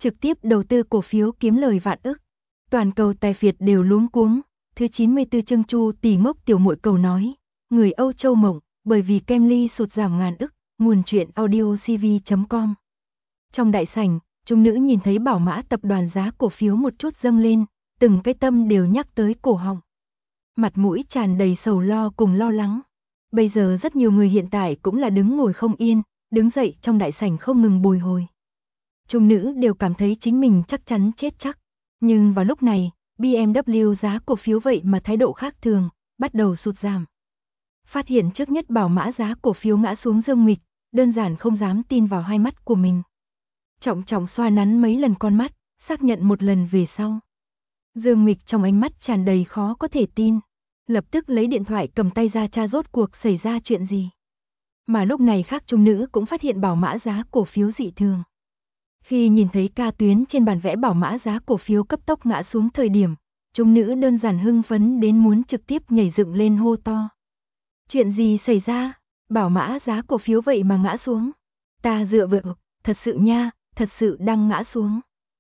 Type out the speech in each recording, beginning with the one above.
trực tiếp đầu tư cổ phiếu kiếm lời vạn ức. Toàn cầu tài phiệt đều luống cuống. Thứ 94 chương Chu Tỷ Ngốc tiểu muội cầu nói, người Âu Châu mộng, bởi vì Kemly sụt giảm ngàn ức, nguồn truyện audiocv.com. Trong đại sảnh, chúng nữ nhìn thấy Bảo Mã tập đoàn giá cổ phiếu một chút dâng lên, từng cái tâm đều nhắc tới cổ họng. Mặt mũi tràn đầy sầu lo cùng lo lắng. Bây giờ rất nhiều người hiện tại cũng là đứng ngồi không yên, đứng dậy trong đại sảnh không ngừng bồi hồi. Chúng nữ đều cảm thấy chính mình chắc chắn chết chắc. Nhưng vào lúc này, BMW giá cổ phiếu vậy mà thái độ khác thường, bắt đầu sụt giảm. Phát hiện trước nhất Bảo Mã giá cổ phiếu ngã xuống Dương Mịch, đơn giản không dám tin vào hai mắt của mình. Trọng trọng xoa nắn mấy lần con mắt, xác nhận một lần về sau. Dương Mịch trong ánh mắt tràn đầy khó có thể tin, lập tức lấy điện thoại cầm tay ra tra rốt cuộc xảy ra chuyện gì. Mà lúc này khác chúng nữ cũng phát hiện Bảo Mã giá cổ phiếu dị thường. Khi nhìn thấy ca tuyến trên bản vẽ Bảo Mã giá cổ phiếu cấp tốc ngã xuống thời điểm, chúng nữ đơn giản hưng phấn đến muốn trực tiếp nhảy dựng lên hô to. Chuyện gì xảy ra? Bảo Mã giá cổ phiếu vậy mà ngã xuống. Ta dựa vào, thật sự nha, thật sự đang ngã xuống.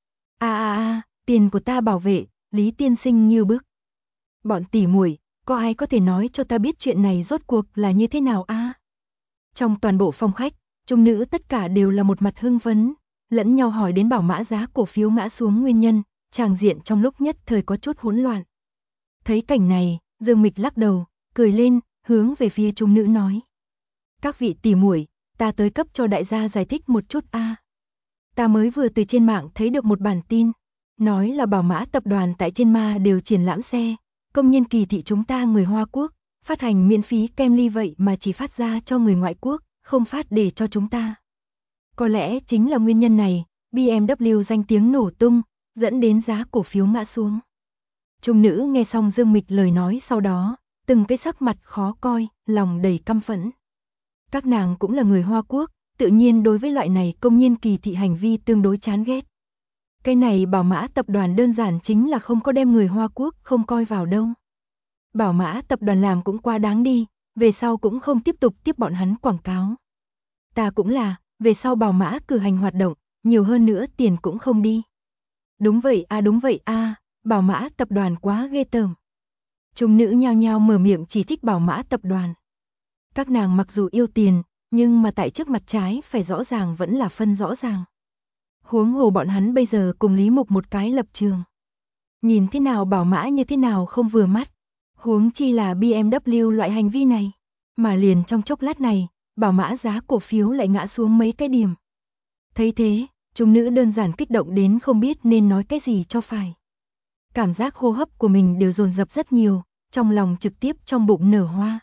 Tiền của ta bảo vệ, Lý tiên sinh như bức. Bọn tỉ muội, có ai có thể nói cho ta biết chuyện này rốt cuộc là như thế nào a? Trong toàn bộ phòng khách, chúng nữ tất cả đều là một mặt hưng phấn, lẫn nhau hỏi đến Bảo Mã giá cổ phiếu ngã xuống nguyên nhân, tràng diện trong lúc nhất thời có chút hỗn loạn. Thấy cảnh này, Dương Mịch lắc đầu, cười lên, hướng về phía chúng nữ nói. Các vị tỉ muội, ta tới cấp cho đại gia giải thích một chút a. Ta mới vừa từ trên mạng thấy được một bản tin, nói là Bảo Mã tập đoàn tại trên ma đều triển lãm xe, công nhân kỳ thị chúng ta người Hoa Quốc, phát hành miễn phí Kemly vậy mà chỉ phát ra cho người ngoại quốc, không phát để cho chúng ta. Có lẽ chính là nguyên nhân này, BMW danh tiếng nổ tung, dẫn đến giá cổ phiếu ngã xuống. Chúng nữ nghe xong Dương Mịch lời nói sau đó, từng cái sắc mặt khó coi, lòng đầy căm phẫn. Các nàng cũng là người Hoa Quốc, tự nhiên đối với loại này công nhân kỳ thị hành vi tương đối chán ghét. Cái này Bảo Mã tập đoàn đơn giản chính là không có đem người Hoa Quốc không coi vào đâu. Bảo Mã tập đoàn làm cũng quá đáng đi, về sau cũng không tiếp tục tiếp bọn hắn quảng cáo. Ta cũng là, về sau Bảo Mã cử hành hoạt động, nhiều hơn nữa tiền cũng không đi. Đúng vậy a, Bảo Mã tập đoàn quá ghê tởm. Chúng nữ nhao nhao mở miệng chỉ trích Bảo Mã tập đoàn. Các nàng mặc dù yêu tiền, nhưng mà tại trước mặt trái phải rõ ràng vẫn là phân rõ ràng. Huống hồ bọn hắn bây giờ cùng Lý Mục một cái lập trường. Nhìn thế nào Bảo Mã như thế nào không vừa mắt. Huống chi là BMW loại hành vi này. Mà liền trong chốc lát này, Bảo Mã giá cổ phiếu lại ngã xuống mấy cái điểm. Thấy thế, chúng nữ đơn giản kích động đến không biết nên nói cái gì cho phải. Cảm giác hô hấp của mình đều dồn dập rất nhiều, trong lòng trực tiếp trong bụng nở hoa.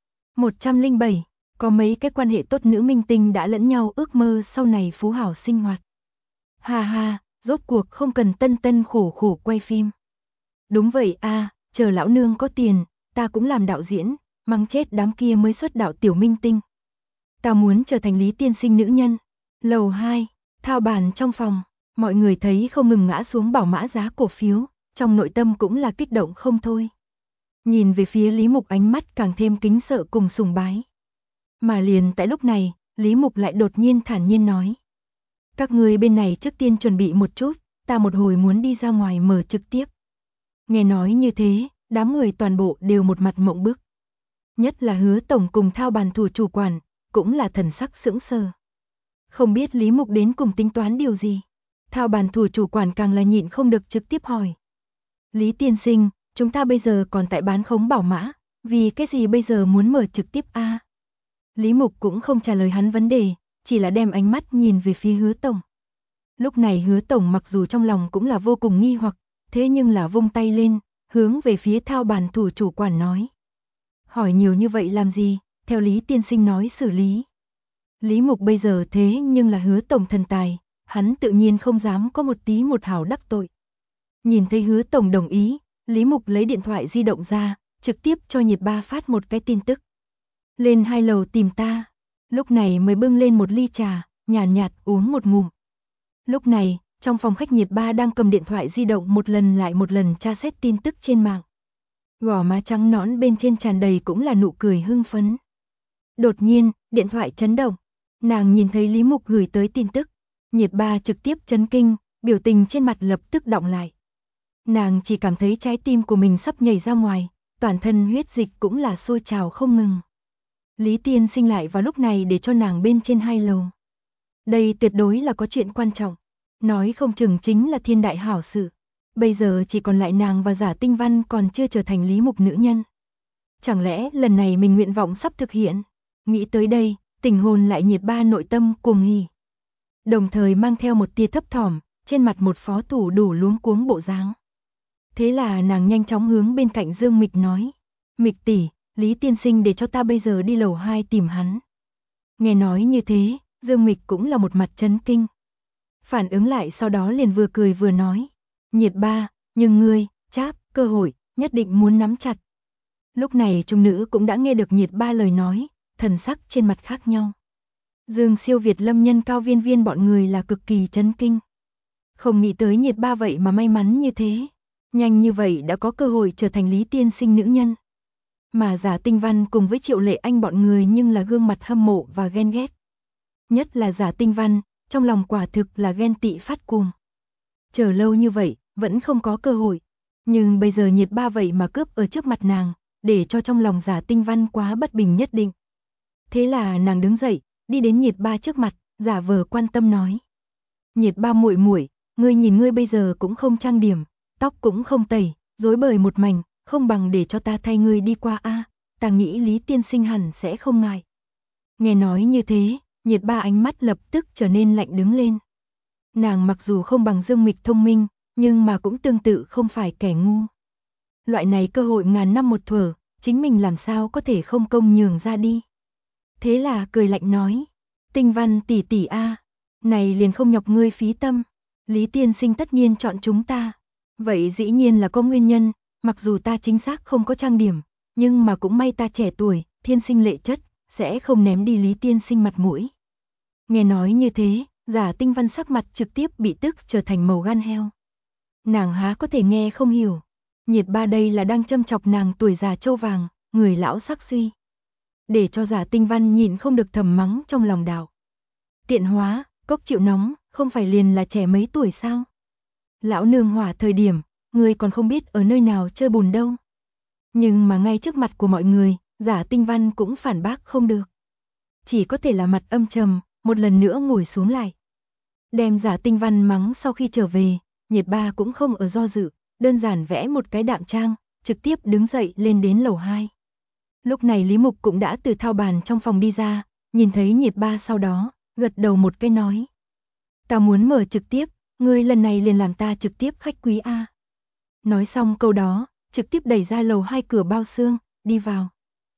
107, có mấy cái quan hệ tốt nữ minh tinh đã lẫn nhau ước mơ sau này phú hảo sinh hoạt. Ha ha, rốt cuộc không cần tân tân khổ khổ quay phim. Đúng vậy a, chờ lão nương có tiền, ta cũng làm đạo diễn, mắng chết đám kia mới xuất đạo tiểu minh tinh. Ta muốn trở thành Lý tiên sinh nữ nhân. Lầu 2, thao bàn trong phòng, mọi người thấy không ngừng ngã xuống Bảo Mã giá cổ phiếu, trong nội tâm cũng là kích động không thôi. Nhìn về phía Lý Mục ánh mắt càng thêm kính sợ cùng sùng bái. Mà liền tại lúc này, Lý Mục lại đột nhiên thản nhiên nói. Các người bên này trước tiên chuẩn bị một chút, ta một hồi muốn đi ra ngoài mở trực tiếp. Nghe nói như thế, đám người toàn bộ đều một mặt mộng bức. Nhất là Hứa tổng cùng thao bàn thủ chủ quản, cũng là thần sắc sững sờ. Không biết Lý Mục đến cùng tính toán điều gì. Thao bàn thủ chủ quản càng là nhịn không được trực tiếp hỏi. Lý tiên sinh, chúng ta bây giờ còn tại bán khống Bảo Mã, vì cái gì bây giờ muốn mở trực tiếp a? Lý Mục cũng không trả lời hắn vấn đề, chỉ là đem ánh mắt nhìn về phía Hứa tổng. Lúc này Hứa tổng mặc dù trong lòng cũng là vô cùng nghi hoặc, thế nhưng là vung tay lên, hướng về phía thao bàn thủ chủ quản nói. Hỏi nhiều như vậy làm gì, theo Lý tiên sinh nói xử lý. Lý Mục bây giờ thế nhưng là Hứa tổng thần tài, hắn tự nhiên không dám có một tí một hào đắc tội. Nhìn thấy Hứa tổng đồng ý, Lý Mục lấy điện thoại di động ra, trực tiếp cho Nhiệt Ba phát một cái tin tức. Lên 2 lầu tìm ta. Lúc này mới bưng lên một ly trà, nhàn nhạt uống một ngụm. Lúc này, trong phòng khách Nhiệt Ba đang cầm điện thoại di động một lần lại một lần tra xét tin tức trên mạng. Gò má trắng nõn bên trên tràn đầy cũng là nụ cười hưng phấn. Đột nhiên, điện thoại chấn động. Nàng nhìn thấy Lý Mục gửi tới tin tức. Nhiệt Ba trực tiếp chấn kinh, biểu tình trên mặt lập tức đọng lại. Nàng chỉ cảm thấy trái tim của mình sắp nhảy ra ngoài, toàn thân huyết dịch cũng là sôi trào không ngừng. Lý Tiên Sinh lại vào lúc này để cho nàng bên trên 2 lầu. Đây tuyệt đối là có chuyện quan trọng, nói không chừng chính là thiên đại hảo sự. Bây giờ chỉ còn lại nàng và Giả Tinh Văn còn chưa trở thành Lý Mục nữ nhân. Chẳng lẽ lần này mình nguyện vọng sắp thực hiện? Nghĩ tới đây, Tình Hồn lại nhiệt ba nội tâm cuồng hỉ. Đồng thời mang theo một tia thấp thỏm, trên mặt một phó thủ đủ luống cuống bộ dáng. Thế là nàng nhanh chóng hướng bên cạnh Dương Mịch nói. Mịch tỷ, Lý Tiên Sinh để cho ta bây giờ đi lầu 2 tìm hắn. Nghe nói như thế, Dương Mịch cũng là một mặt chấn kinh. Phản ứng lại sau đó liền vừa cười vừa nói. Nhiệt ba, nhưng ngươi, Cháp, cơ hội, nhất định muốn nắm chặt. Lúc này trung nữ cũng đã nghe được Nhiệt ba lời nói, thần sắc trên mặt khác nhau. Dương Siêu Việt Lâm Nhân Cao Viên Viên bọn người là cực kỳ chấn kinh. Không nghĩ tới Nhiệt ba vậy mà may mắn như thế. Nhanh như vậy đã có cơ hội trở thành Lý Tiên Sinh nữ nhân. Mà Giả Tinh Văn cùng với Triệu Lệ Anh bọn người nhưng là gương mặt hâm mộ và ghen ghét. Nhất là Giả Tinh Văn, trong lòng quả thực là ghen tị phát cuồng. Chờ lâu như vậy, vẫn không có cơ hội. Nhưng bây giờ Nhiệt ba vậy mà cướp ở trước mặt nàng, để cho trong lòng Giả Tinh Văn quá bất bình nhất định. Thế là nàng đứng dậy, đi đến Nhiệt ba trước mặt, giả vờ quan tâm nói. Nhiệt ba muội muội, ngươi nhìn ngươi bây giờ cũng không trang điểm, tóc cũng không tẩy, rối bời một mảnh, không bằng để cho ta thay ngươi đi qua a, ta nghĩ Lý Tiên Sinh hẳn sẽ không ngại. Nghe nói như thế, Nhiệt ba ánh mắt lập tức trở nên lạnh đứng lên. Nàng mặc dù không bằng Dương Mịch thông minh, nhưng mà cũng tương tự không phải kẻ ngu. Loại này cơ hội ngàn năm một thuở, chính mình làm sao có thể không công nhường ra đi. Thế là cười lạnh nói, Tinh Văn tỷ tỷ a, này liền không nhọc ngươi phí tâm, Lý Tiên Sinh tất nhiên chọn chúng ta. Vậy dĩ nhiên là có nguyên nhân, mặc dù ta chính xác không có trang điểm, nhưng mà cũng may ta trẻ tuổi, thiên sinh lệ chất, sẽ không ném đi Lý Tiên Sinh mặt mũi. Nghe nói như thế, Giả Tinh Văn sắc mặt trực tiếp bị tức trở thành màu gan heo. Nàng há có thể nghe không hiểu. Nhiệt ba đây là đang châm chọc nàng tuổi già trâu vàng, người lão sắc suy. Để cho Giả Tinh Văn nhìn không được thầm mắng trong lòng đạo. Tiện hóa, cốc chịu nóng, không phải liền là trẻ mấy tuổi sao? Lão nương hỏa thời điểm, người còn không biết ở nơi nào chơi bùn đâu. Nhưng mà ngay trước mặt của mọi người, Giả Tinh Văn cũng phản bác không được. Chỉ có thể là mặt âm trầm, một lần nữa ngồi xuống lại. Đem Giả Tinh Văn mắng sau khi trở về, Nhiệt ba cũng không ở do dự, đơn giản vẽ một cái đạm trang, trực tiếp đứng dậy lên đến lầu 2. Lúc này Lý Mục cũng đã từ thao bàn trong phòng đi ra, nhìn thấy Nhiệt ba sau đó, gật đầu một cái nói. Ta muốn mở trực tiếp, ngươi lần này liền làm ta trực tiếp khách quý a. Nói xong câu đó, trực tiếp đẩy ra lầu 2 cửa bao xương, đi vào.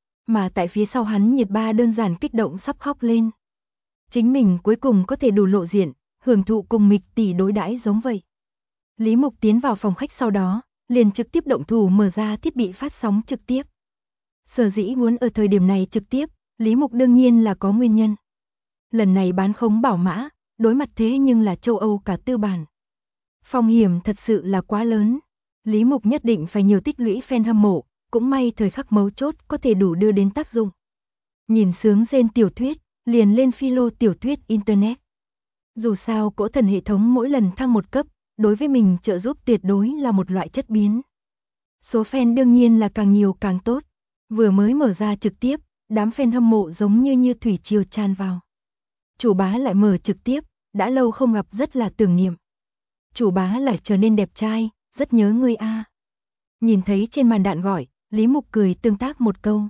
Mà tại phía sau hắn Nhiệt ba đơn giản kích động sắp khóc lên. Chính mình cuối cùng có thể đủ lộ diện, hưởng thụ cùng Mịch tỷ đối đãi giống vậy. Lý Mục tiến vào phòng khách sau đó, liền trực tiếp động thủ mở ra thiết bị phát sóng trực tiếp. Sở dĩ muốn ở thời điểm này trực tiếp, Lý Mục đương nhiên là có nguyên nhân. Lần này bán khống bảo mã, đối mặt thế nhưng là châu Âu cả tư bản. Phong hiểm thật sự là quá lớn. Lý Mục nhất định phải nhiều tích lũy fan hâm mộ, cũng may thời khắc mấu chốt có thể đủ đưa đến tác dụng. Nhìn sướng rên tiểu thuyết, liền lên philo tiểu thuyết Internet. Dù sao cỗ thần hệ thống mỗi lần thăng một cấp, đối với mình trợ giúp tuyệt đối là một loại chất biến. Số fan đương nhiên là càng nhiều càng tốt. Vừa mới mở ra trực tiếp, đám fan hâm mộ giống như thủy triều tràn vào. Chủ bá lại mở trực tiếp, đã lâu không gặp rất là tưởng niệm. Chủ bá lại trở nên đẹp trai, rất nhớ ngươi a. Nhìn thấy trên màn đạn gọi, Lý Mục cười tương tác một câu.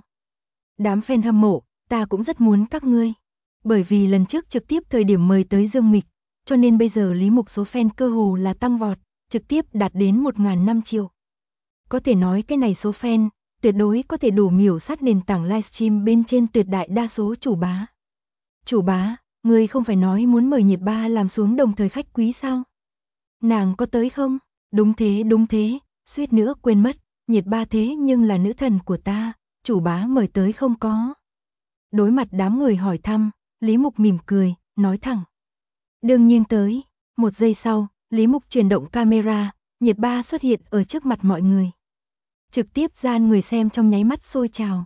Đám fan hâm mộ, ta cũng rất muốn các ngươi. Bởi vì lần trước trực tiếp thời điểm mời tới Dương Mịch, cho nên bây giờ Lý Mục số fan cơ hồ là tăng vọt, trực tiếp đạt đến 1.500 triệu. Có thể nói cái này số fan, tuyệt đối có thể đủ miểu sát nền tảng livestream bên trên tuyệt đại đa số chủ bá. Chủ bá, ngươi không phải nói muốn mời Nhiệt ba làm xuống đồng thời khách quý sao? Nàng có tới không? Đúng thế, suýt nữa quên mất, Nhiệt ba thế nhưng là nữ thần của ta, chủ bá mời tới không có. Đối mặt đám người hỏi thăm, Lý Mục mỉm cười, nói thẳng. Đương nhiên tới. Một giây sau, Lý Mục chuyển động camera, Nhiệt ba xuất hiện ở trước mặt mọi người. Trực tiếp gian người xem trong nháy mắt sôi trào.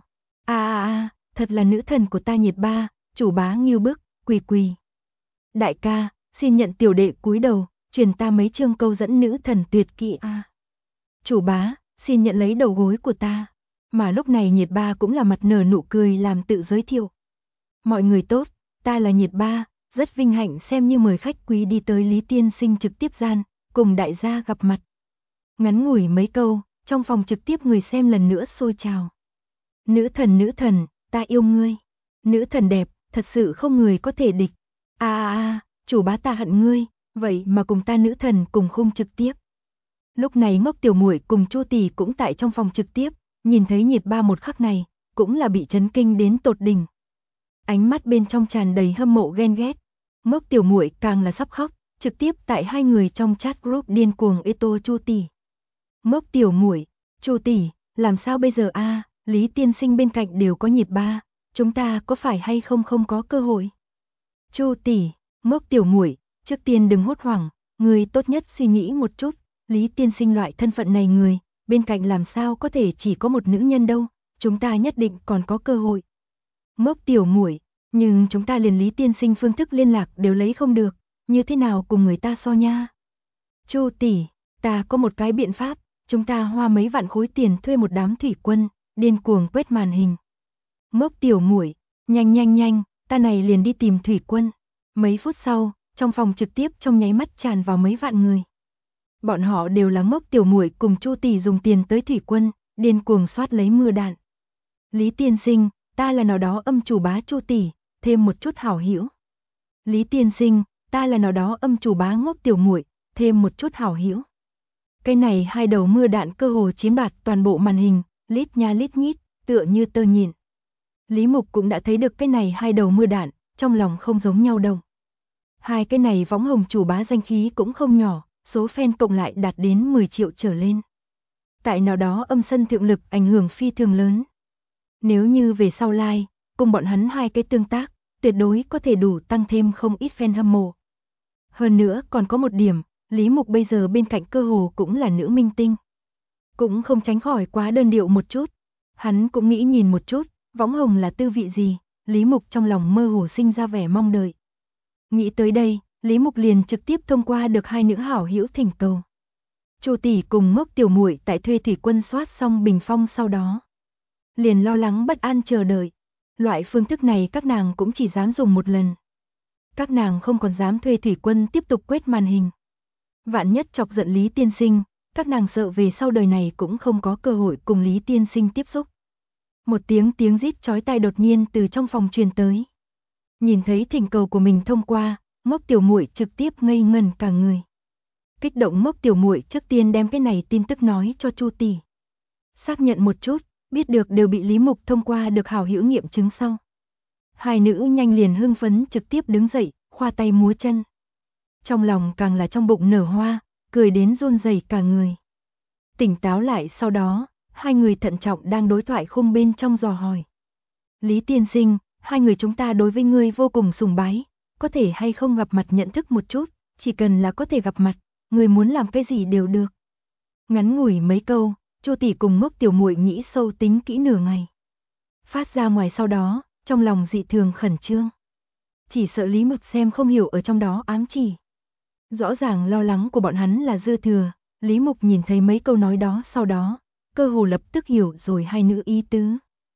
Thật là nữ thần của ta Nhiệt ba, chủ bá nghiêu bức, quỳ. Đại ca, xin nhận tiểu đệ cúi đầu, truyền ta mấy chương câu dẫn nữ thần tuyệt kỹ a. Chủ bá, xin nhận lấy đầu gối của ta. Mà lúc này Nhiệt Ba cũng là mặt nở nụ cười làm tự giới thiệu. Mọi người tốt, ta là Nhiệt Ba, rất vinh hạnh xem như mời khách quý đi tới Lý tiên sinh trực tiếp gian, cùng đại gia gặp mặt. Ngắn ngủi mấy câu, trong phòng trực tiếp người xem lần nữa sôi trào. Nữ thần, ta yêu ngươi. Nữ thần đẹp, thật sự không người có thể địch. Chủ bá ta hận ngươi, vậy mà cùng ta nữ thần cùng khung trực tiếp. Lúc này Ngốc Tiểu Muội cùng Chu tỷ cũng tại trong phòng trực tiếp, nhìn thấy Nhiệt Ba một khắc này, cũng là bị chấn kinh đến tột đỉnh. Ánh mắt bên trong tràn đầy hâm mộ ghen ghét. Ngốc Tiểu Muội càng là sắp khóc, trực tiếp tại hai người trong chat group điên cuồng ê tô Chu tỷ. Ngốc Tiểu Muội, Chu tỷ, làm sao bây giờ a? Lý tiên sinh bên cạnh đều có Nhiệt Ba, chúng ta có phải hay không có cơ hội? Chu tỷ, Ngốc Tiểu Muội, trước tiên đừng hốt hoảng, người tốt nhất suy nghĩ một chút, Lý tiên sinh loại thân phận này người, bên cạnh làm sao có thể chỉ có một nữ nhân đâu, chúng ta nhất định còn có cơ hội. Ngốc Tiểu Muội, nhưng chúng ta liền Lý tiên sinh phương thức liên lạc đều lấy không được, như thế nào cùng người ta so nha? Chu tỷ, ta có một cái biện pháp, chúng ta hoa mấy vạn khối tiền thuê một đám thủy quân, điên cuồng quét màn hình. Ngốc Tiểu Muội, nhanh, ta này liền đi tìm thủy quân. Mấy phút sau, trong phòng trực tiếp trong nháy mắt tràn vào mấy vạn người. Bọn họ đều là Ngốc Tiểu Muội cùng Chu tỷ dùng tiền tới thủy quân, điên cuồng soát lấy mưa đạn. Lý tiên sinh, ta là nào đó âm chủ bá Chu tỷ, thêm một chút hảo hữu. Lý tiên sinh, ta là nào đó âm chủ bá Ngốc Tiểu Muội, thêm một chút hảo hữu. Cái này hai đầu mưa đạn cơ hồ chiếm đoạt toàn bộ màn hình, lít nha lít nhít, tựa như tơ nhện. Lý Mục cũng đã thấy được cái này hai đầu mưa đạn, trong lòng không giống nhau đâu. Hai cái này võng hồng chủ bá danh khí cũng không nhỏ, số fan cộng lại đạt đến 10 triệu trở lên. Tại nào đó âm sân thượng lực ảnh hưởng phi thường lớn. Nếu như về sau live, cùng bọn hắn hai cái tương tác, tuyệt đối có thể đủ tăng thêm không ít fan hâm mộ. Hơn nữa còn có một điểm, Lý Mục bây giờ bên cạnh cơ hồ cũng là nữ minh tinh. Cũng không tránh khỏi quá đơn điệu một chút. Hắn cũng nghĩ nhìn một chút, võng hồng là tư vị gì, Lý Mục trong lòng mơ hồ sinh ra vẻ mong đợi. Nghĩ tới đây, Lý Mục liền trực tiếp thông qua được hai nữ hảo hữu thỉnh cầu. Chu tỷ cùng Ngốc Tiểu Muội tại thuê thủy quân soát xong bình phong sau đó. Liền lo lắng bất an chờ đợi. Loại phương thức này các nàng cũng chỉ dám dùng một lần. Các nàng không còn dám thuê thủy quân tiếp tục quét màn hình. Vạn nhất chọc giận Lý tiên sinh, các nàng sợ về sau đời này cũng không có cơ hội cùng Lý tiên sinh tiếp xúc. Một tiếng rít chói tai đột nhiên từ trong phòng truyền tới. Nhìn thấy thỉnh cầu của mình thông qua, Ngốc Tiểu Muội trực tiếp ngây ngẩn cả người. Kích động Ngốc Tiểu Muội trước tiên đem cái này tin tức nói cho Chu tỷ. Xác nhận một chút, biết được đều bị Lý Mục thông qua được hảo hữu nghiệm chứng sau. Hai nữ nhanh liền hưng phấn trực tiếp đứng dậy, khoa tay múa chân. Trong lòng càng là trong bụng nở hoa, cười đến run rẩy cả người. Tỉnh táo lại sau đó, hai người thận trọng đang đối thoại khung bên trong dò hỏi. Lý tiên sinh, hai người chúng ta đối với ngươi vô cùng sùng bái, có thể hay không gặp mặt nhận thức một chút, chỉ cần là có thể gặp mặt, ngươi muốn làm cái gì đều được. Ngắn ngủi mấy câu, Chu tỷ cùng Ngốc Tiểu Muội nghĩ sâu tính kỹ nửa ngày. Phát ra ngoài sau đó, trong lòng dị thường khẩn trương. Chỉ sợ Lý Mục xem không hiểu ở trong đó ám chỉ. Rõ ràng lo lắng của bọn hắn là dư thừa, Lý Mục nhìn thấy mấy câu nói đó sau đó, cơ hồ lập tức hiểu rồi hai nữ ý tứ.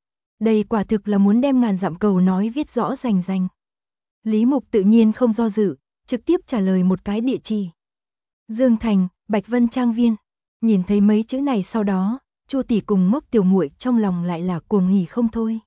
Đây quả thực là muốn đem ngàn dặm cầu nói viết rõ rành rành. Lý Mục tự nhiên không do dự, trực tiếp trả lời một cái địa chỉ. Dương Thành, Bạch Vân Trang Viên. Nhìn thấy mấy chữ này sau đó, Chu tỷ cùng Ngốc Tiểu Muội trong lòng lại là cuồng hỉ không thôi.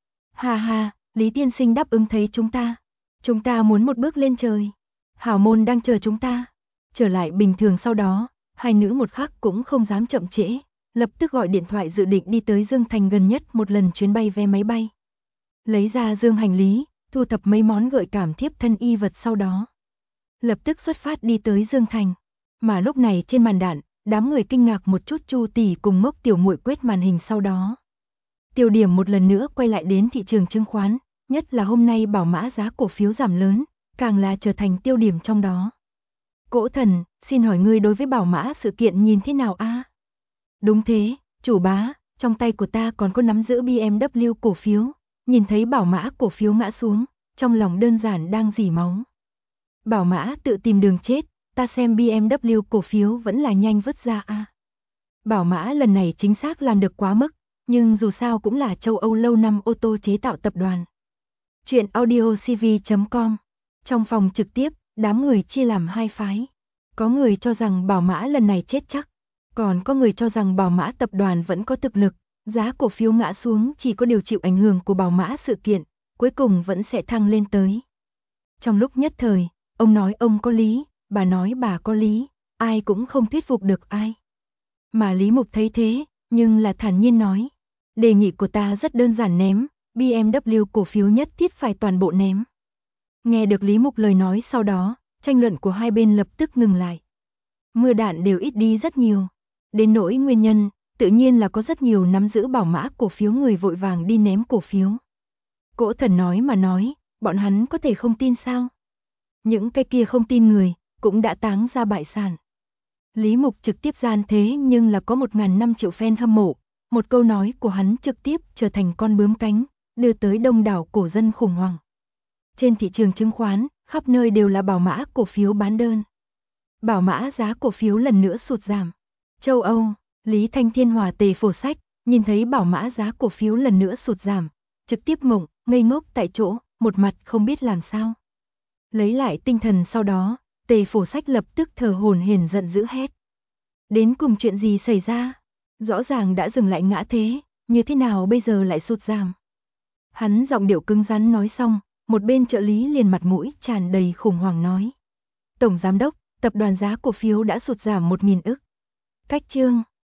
Ha ha, Lý tiên sinh đáp ứng thấy chúng ta muốn một bước lên trời. Hảo môn đang chờ chúng ta. Trở lại bình thường sau đó, hai nữ một khắc cũng không dám chậm trễ, lập tức gọi điện thoại dự định đi tới Dương Thành gần nhất một lần chuyến bay vé máy bay. Lấy ra dương hành lý, thu thập mấy món gợi cảm thiếp thân y vật sau đó. Lập tức xuất phát đi tới Dương Thành. Mà lúc này trên màn đạn, đám người kinh ngạc một chút Chu tỷ cùng Ngốc Tiểu Muội quét màn hình sau đó. Tiêu điểm một lần nữa quay lại đến thị trường chứng khoán, nhất là hôm nay bảo mã giá cổ phiếu giảm lớn, càng là trở thành tiêu điểm trong đó. Cỗ thần, xin hỏi ngươi đối với bảo mã sự kiện nhìn thế nào a? Đúng thế, chủ bá, trong tay của ta còn có nắm giữ BMW cổ phiếu, nhìn thấy bảo mã cổ phiếu ngã xuống, trong lòng đơn giản đang rỉ máu. Bảo mã tự tìm đường chết, ta xem BMW cổ phiếu vẫn là nhanh vứt ra a. Bảo Mã lần này chính xác làm được quá mức, nhưng dù sao cũng là châu Âu lâu năm ô tô chế tạo tập đoàn. Chuyện audio cv.com. Trong phòng trực tiếp, đám người chia làm hai phái. Có người cho rằng Bảo Mã lần này chết chắc, còn có người cho rằng Bảo Mã tập đoàn vẫn có thực lực, giá cổ phiếu ngã xuống chỉ có điều chịu ảnh hưởng của Bảo Mã sự kiện, cuối cùng vẫn sẽ thăng lên tới. Trong lúc nhất thời, ông nói ông có lý, bà nói bà có lý, ai cũng không thuyết phục được ai. Mà Lý Mục thấy thế, nhưng là thản nhiên nói, đề nghị của ta rất đơn giản, ném BMW cổ phiếu nhất thiết phải toàn bộ ném. Nghe được Lý Mục lời nói sau đó, tranh luận của hai bên lập tức ngừng lại. Mưa đạn đều ít đi rất nhiều. Đến nỗi nguyên nhân, tự nhiên là có rất nhiều nắm giữ Bảo Mã cổ phiếu người vội vàng đi ném cổ phiếu. Cỗ Thần nói mà nói, bọn hắn có thể không tin sao? Những cái kia không tin người, cũng đã táng ra bại sản. Lý Mục trực tiếp gian thế nhưng là có 1.500 triệu fan hâm mộ, một câu nói của hắn trực tiếp trở thành con bướm cánh, đưa tới đông đảo cổ dân khủng hoảng. Trên thị trường chứng khoán, khắp nơi đều là Bảo Mã cổ phiếu bán đơn. Bảo Mã giá cổ phiếu lần nữa sụt giảm. Châu Âu, Lý Thanh Thiên Hòa Tề Phổ Sách, nhìn thấy Bảo Mã giá cổ phiếu lần nữa sụt giảm, trực tiếp mộng, ngây ngốc tại chỗ, một mặt không biết làm sao. Lấy lại tinh thần sau đó, Tề Phổ Sách lập tức thở hổn hển giận dữ hét. Đến cùng chuyện gì xảy ra? Rõ ràng đã dừng lại ngã thế, như thế nào bây giờ lại sụt giảm? Hắn giọng điệu cứng rắn nói xong, một bên trợ lý liền mặt mũi tràn đầy khủng hoảng nói. Tổng giám đốc, tập đoàn giá cổ phiếu đã sụt giảm 1.000 ức. Cách chương